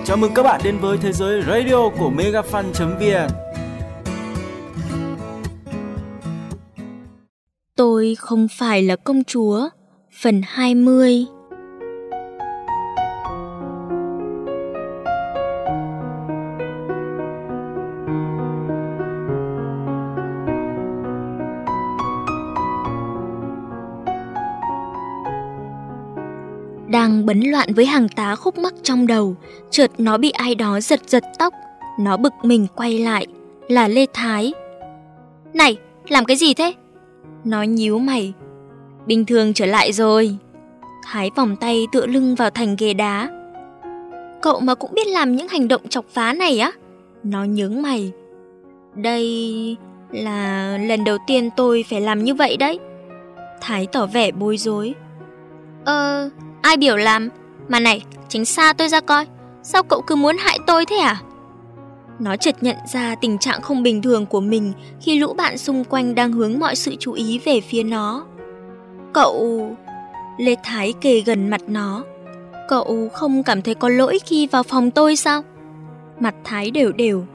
Chào mừng các bạn đến với thế giới radio của megafan.vn. Tôi không phải là công chúa, phần 20. Đang bấn loạn với hàng tá khúc mắc trong đầu, chợt nó bị ai đó giật tóc. Nó bực mình quay lại, là Lê Thái. Này, làm cái gì thế? Nó nhíu mày. Bình thường trở lại rồi. Thái vòng tay tựa lưng vào thành ghế đá. Cậu mà cũng biết làm những hành động chọc phá này á? Nó nhướng mày. Đây là lần đầu tiên tôi phải làm như vậy đấy. Thái tỏ vẻ bối rối. Ai biểu làm? Mà này, tránh xa tôi ra coi. Sao cậu cứ muốn hại tôi thế à? Nó chợt nhận ra tình trạng không bình thường của mình khi lũ bạn xung quanh đang hướng mọi sự chú ý về phía nó. Cậu... Lê Thái kề gần mặt nó. Cậu không cảm thấy có lỗi khi vào phòng tôi sao? Mặt Thái đều đều.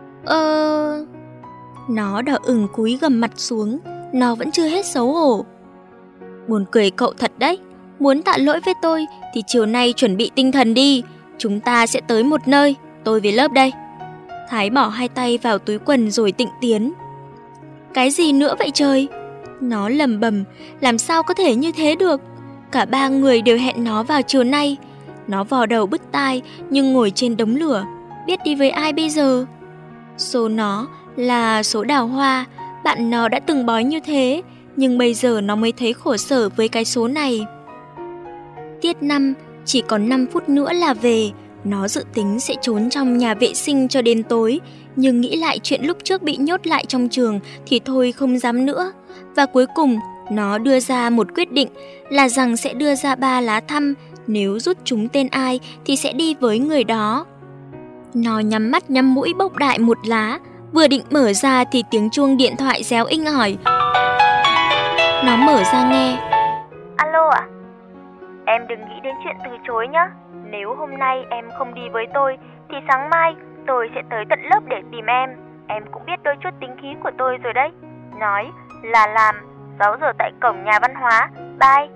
Nó đỏ ửng cúi gằm mặt xuống. Nó vẫn chưa hết xấu hổ. Buồn cười cậu thật đấy. Muốn tạ lỗi với tôi thì chiều nay chuẩn bị tinh thần đi. Chúng ta sẽ tới một nơi. Tôi về lớp đây. Thái bỏ hai tay vào túi quần rồi tịnh tiến. Cái gì nữa vậy trời? Nó lầm bầm. Làm sao có thể như thế được? Cả ba người đều hẹn nó vào chiều nay. Nó vò đầu bứt tai nhưng ngồi trên đống lửa. Biết đi với ai bây giờ? Số nó là số Đào Hoa. Bạn nó đã từng bói như thế, nhưng bây giờ nó mới thấy khổ sở với cái số này. Tiết 5, chỉ còn 5 phút nữa là về. Nó dự tính sẽ trốn trong nhà vệ sinh cho đến tối, nhưng nghĩ lại chuyện lúc trước bị nhốt lại trong trường thì thôi không dám nữa. Và cuối cùng, nó đưa ra một quyết định là rằng sẽ đưa ra 3 lá thăm, nếu rút trúng tên ai thì sẽ đi với người đó. Nó nhắm mắt nhắm mũi bốc đại một lá, vừa định mở ra thì tiếng chuông điện thoại réo inh ỏi. Nó mở ra nghe. Alo ạ? Em đừng nghĩ đến chuyện từ chối nhé. Nếu hôm nay em không đi với tôi thì sáng mai tôi sẽ tới tận lớp để tìm em. Em cũng biết đôi chút tính khí của tôi rồi đấy. Nói là làm. 6 giờ tại cổng nhà văn hóa. Bye.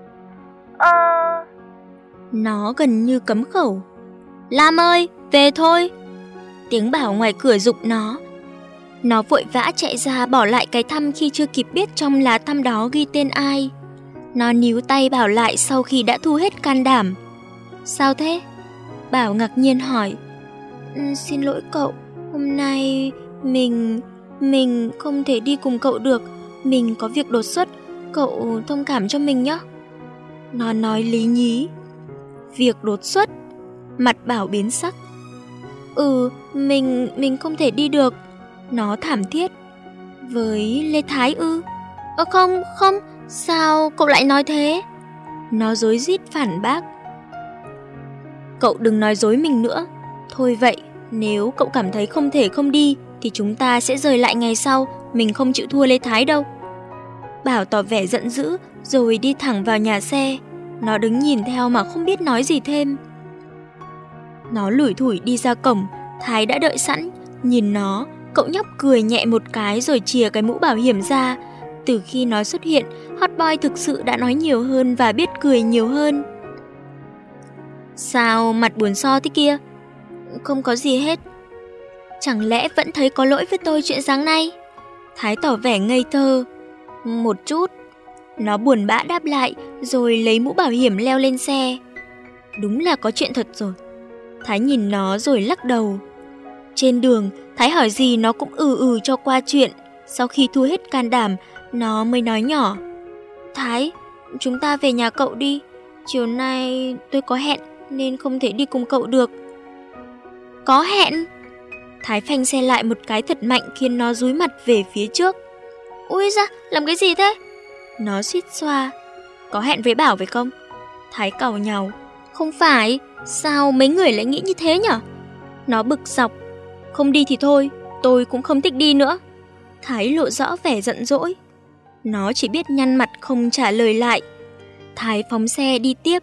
Nó gần như cấm khẩu. Lam ơi, về thôi. Tiếng bảo ngoài cửa giục nó. Nó vội vã chạy ra bỏ lại cái thăm khi chưa kịp biết trong lá thăm đó ghi tên ai. Nó níu tay Bảo lại sau khi đã thu hết can đảm. Sao thế? Bảo ngạc nhiên hỏi. Xin lỗi cậu, hôm nay mình không thể đi cùng cậu được. Mình có việc đột xuất, cậu thông cảm cho mình nhé. Nó nói lý nhí. Việc đột xuất? Mặt Bảo biến sắc. Mình không thể đi được. Nó thảm thiết. Với Lê Thái ư? Không, sao cậu lại nói thế? Nó rối rít phản bác. Cậu đừng nói dối mình nữa. Thôi vậy, nếu cậu cảm thấy không thể không đi thì chúng ta sẽ rời lại ngày sau. Mình không chịu thua Lê Thái đâu. Bảo tỏ vẻ giận dữ rồi đi thẳng vào nhà xe. Nó đứng nhìn theo mà không biết nói gì thêm. Nó lủi thủi đi ra cổng. Thái đã đợi sẵn. Nhìn nó, cậu nhóc cười nhẹ một cái rồi chìa cái mũ bảo hiểm ra. Từ khi nó xuất hiện, hot boy thực sự đã nói nhiều hơn và biết cười nhiều hơn. Sao mặt buồn so thế kia? Không có gì hết. Chẳng lẽ vẫn thấy có lỗi với tôi chuyện sáng nay? Thái tỏ vẻ ngây thơ. Một chút. Nó buồn bã đáp lại rồi lấy mũ bảo hiểm leo lên xe. Đúng là có chuyện thật rồi. Thái nhìn nó rồi lắc đầu. Trên đường, Thái hỏi gì nó cũng cho qua chuyện. Sau khi thu hết can đảm, nó mới nói nhỏ. Thái, chúng ta về nhà cậu đi. Chiều nay tôi có hẹn nên không thể đi cùng cậu được. Có hẹn? Thái phanh xe lại một cái thật mạnh khiến nó dúi mặt về phía trước. Ui da, làm cái gì thế? Nó suýt xoa. Có hẹn với Bảo phải không? Thái càu nhàu. Không phải, sao mấy người lại nghĩ như thế nhở? Nó bực dọc. Không đi thì thôi, tôi cũng không thích đi nữa. Thái lộ rõ vẻ giận dỗi. Nó chỉ biết nhăn mặt không trả lời lại. Thái phóng xe đi tiếp.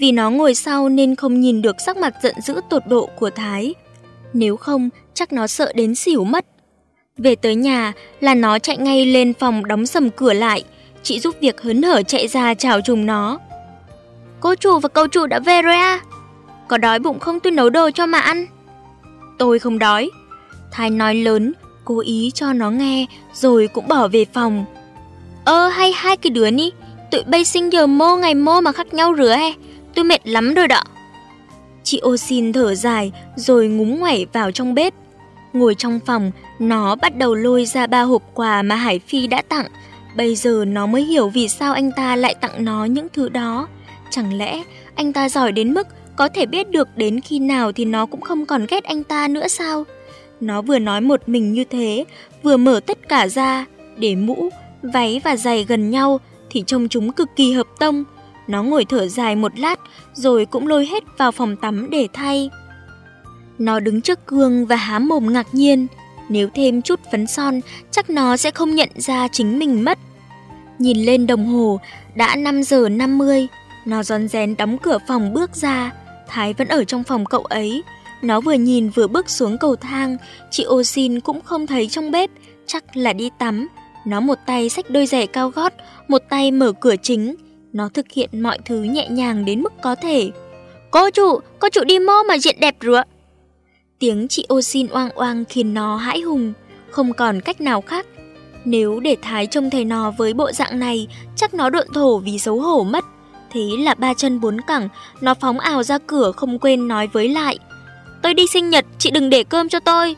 Vì nó ngồi sau nên không nhìn được sắc mặt giận dữ tột độ của Thái. Nếu không, chắc nó sợ đến xỉu mất. Về tới nhà là nó chạy ngay lên phòng đóng sầm cửa lại. Chị giúp việc hớn hở chạy ra chào trùng nó. Cô chủ và cậu chủ đã về rồi à? Có đói bụng không, tôi nấu đồ cho mà ăn. Tôi không đói. Thái nói lớn, cố ý cho nó nghe, rồi cũng bỏ về phòng. Hay hai cái đứa ní, tụi bay sinh giờ mô ngày mô mà khác nhau rửa he. Tôi mệt lắm rồi đó. Chị ô xin thở dài, rồi ngúng ngoẩy vào trong bếp. Ngồi trong phòng, nó bắt đầu lôi ra 3 hộp quà mà Hải Phi đã tặng. Bây giờ nó mới hiểu vì sao anh ta lại tặng nó những thứ đó. Chẳng lẽ anh ta giỏi đến mức có thể biết được đến khi nào thì nó cũng không còn ghét anh ta nữa sao? Nó vừa nói một mình như thế, vừa mở tất cả ra, để mũ, váy và giày gần nhau thì trông chúng cực kỳ hợp tông. Nó ngồi thở dài một lát, rồi cũng lôi hết vào phòng tắm để thay. Nó đứng trước gương và há mồm ngạc nhiên. Nếu thêm chút phấn son, chắc nó sẽ không nhận ra chính mình mất. Nhìn lên đồng hồ, đã 5 giờ 50. Nó rón rén đóng cửa phòng bước ra. Thái vẫn ở trong phòng cậu ấy. Nó vừa nhìn vừa bước xuống cầu thang. Chị ô xin cũng không thấy trong bếp, chắc là đi tắm. Nó một tay xách đôi giày cao gót, một tay mở cửa chính. Nó thực hiện mọi thứ nhẹ nhàng đến mức có thể. Cô chủ đi mô mà diện đẹp rửa. Tiếng chị ô xin oang oang khiến nó hãi hùng, không còn cách nào khác. Nếu để Thái trông thấy nó với bộ dạng này, chắc nó độn thổ vì xấu hổ mất. Thế là 3 chân 4 cẳng, nó phóng ào ra cửa không quên nói với lại. Tôi đi sinh nhật, chị đừng để cơm cho tôi.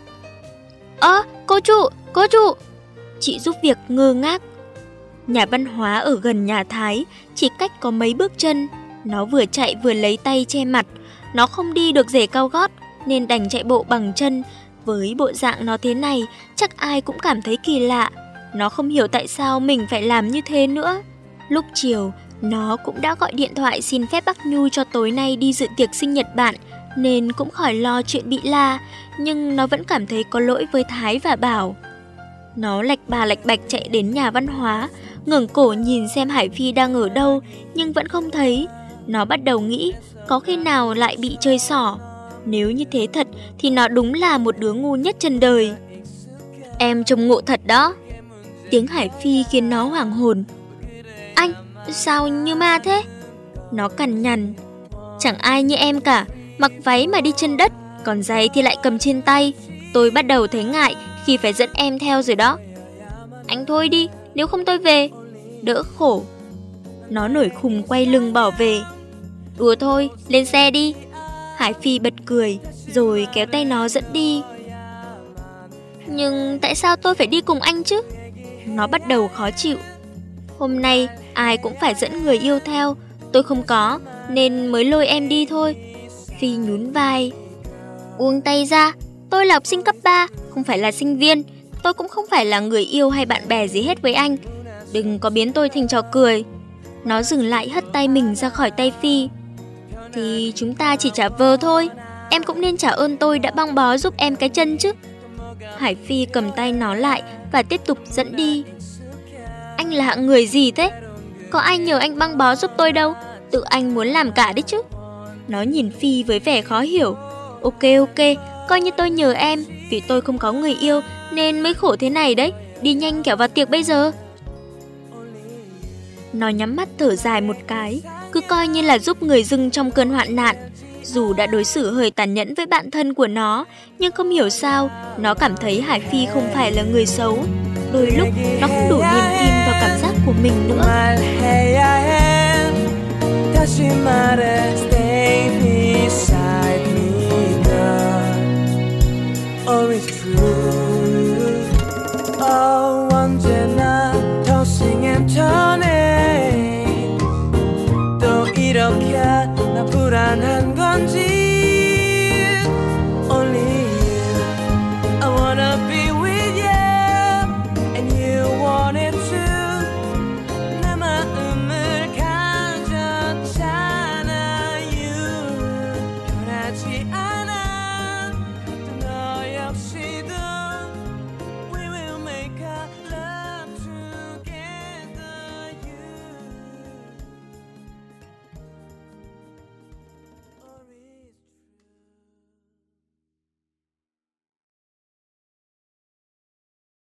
Cô chủ. Chị giúp việc ngơ ngác. Nhà văn hóa ở gần nhà Thái, chỉ cách có mấy bước chân. Nó vừa chạy vừa lấy tay che mặt. Nó không đi được giày cao gót nên đành chạy bộ bằng chân. Với bộ dạng nó thế này, chắc ai cũng cảm thấy kỳ lạ. Nó không hiểu tại sao mình phải làm như thế nữa. Lúc chiều, nó cũng đã gọi điện thoại xin phép bác Nhu cho tối nay đi dự tiệc sinh nhật bạn, nên cũng khỏi lo chuyện bị la. Nhưng nó vẫn cảm thấy có lỗi với Thái và Bảo. Nó lạch bà lạch bạch chạy đến nhà văn hóa, ngẩng cổ nhìn xem Hải Phi đang ở đâu, nhưng vẫn không thấy. Nó bắt đầu nghĩ có khi nào lại bị chơi xỏ. Nếu như thế thật thì nó đúng là một đứa ngu nhất trên đời. Em trông ngộ thật đó. Tiếng Hải Phi khiến nó hoảng hồn. Anh, sao như ma thế? Nó cằn nhằn. Chẳng ai như em cả, mặc váy mà đi chân đất, còn giày thì lại cầm trên tay. Tôi bắt đầu thấy ngại khi phải dẫn em theo rồi đó. Anh thôi đi, nếu không tôi về. Đỡ khổ. Nó nổi khùng quay lưng bỏ về. Đùa thôi, lên xe đi. Hải Phi bật cười, rồi kéo tay nó dẫn đi. Nhưng tại sao tôi phải đi cùng anh chứ? Nó bắt đầu khó chịu. Hôm nay ai cũng phải dẫn người yêu theo, tôi không có nên mới lôi em đi thôi. Phi nhún vai. Buông tay ra, tôi là học sinh cấp 3, không phải là sinh viên. Tôi cũng không phải là người yêu hay bạn bè gì hết với anh. Đừng có biến tôi thành trò cười. Nó dừng lại hất tay mình ra khỏi tay Phi. Thì chúng ta chỉ trả vờ thôi. Em cũng nên trả ơn tôi đã băng bó giúp em cái chân chứ. Hải Phi cầm tay nó lại và tiếp tục dẫn đi. Anh là hạng người gì thế? Có ai nhờ anh băng bó giúp tôi đâu, tự anh muốn làm cả đấy chứ. Nó nhìn Phi với vẻ khó hiểu. Ok, coi như tôi nhờ em, vì tôi không có người yêu nên mới khổ thế này đấy. Đi nhanh kẻo vào tiệc bây giờ. Nó nhắm mắt thở dài một cái, cứ coi như là giúp người dưng trong cơn hoạn nạn. Dù đã đối xử hơi tàn nhẫn với bạn thân của nó, nhưng không hiểu sao nó cảm thấy Hải Phi không phải là người xấu. Đôi lúc nó không đủ niềm tin vào cảm giác của mình nữa. 이렇게 나 불안한 건지